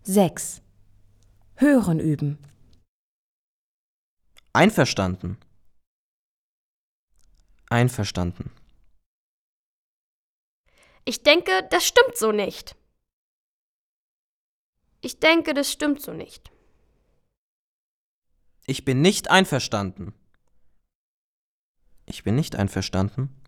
6. Hören üben. Einverstanden. Einverstanden. Ich denke, das stimmt so nicht. Ich denke, das stimmt so nicht. Ich bin nicht einverstanden. Ich bin nicht einverstanden.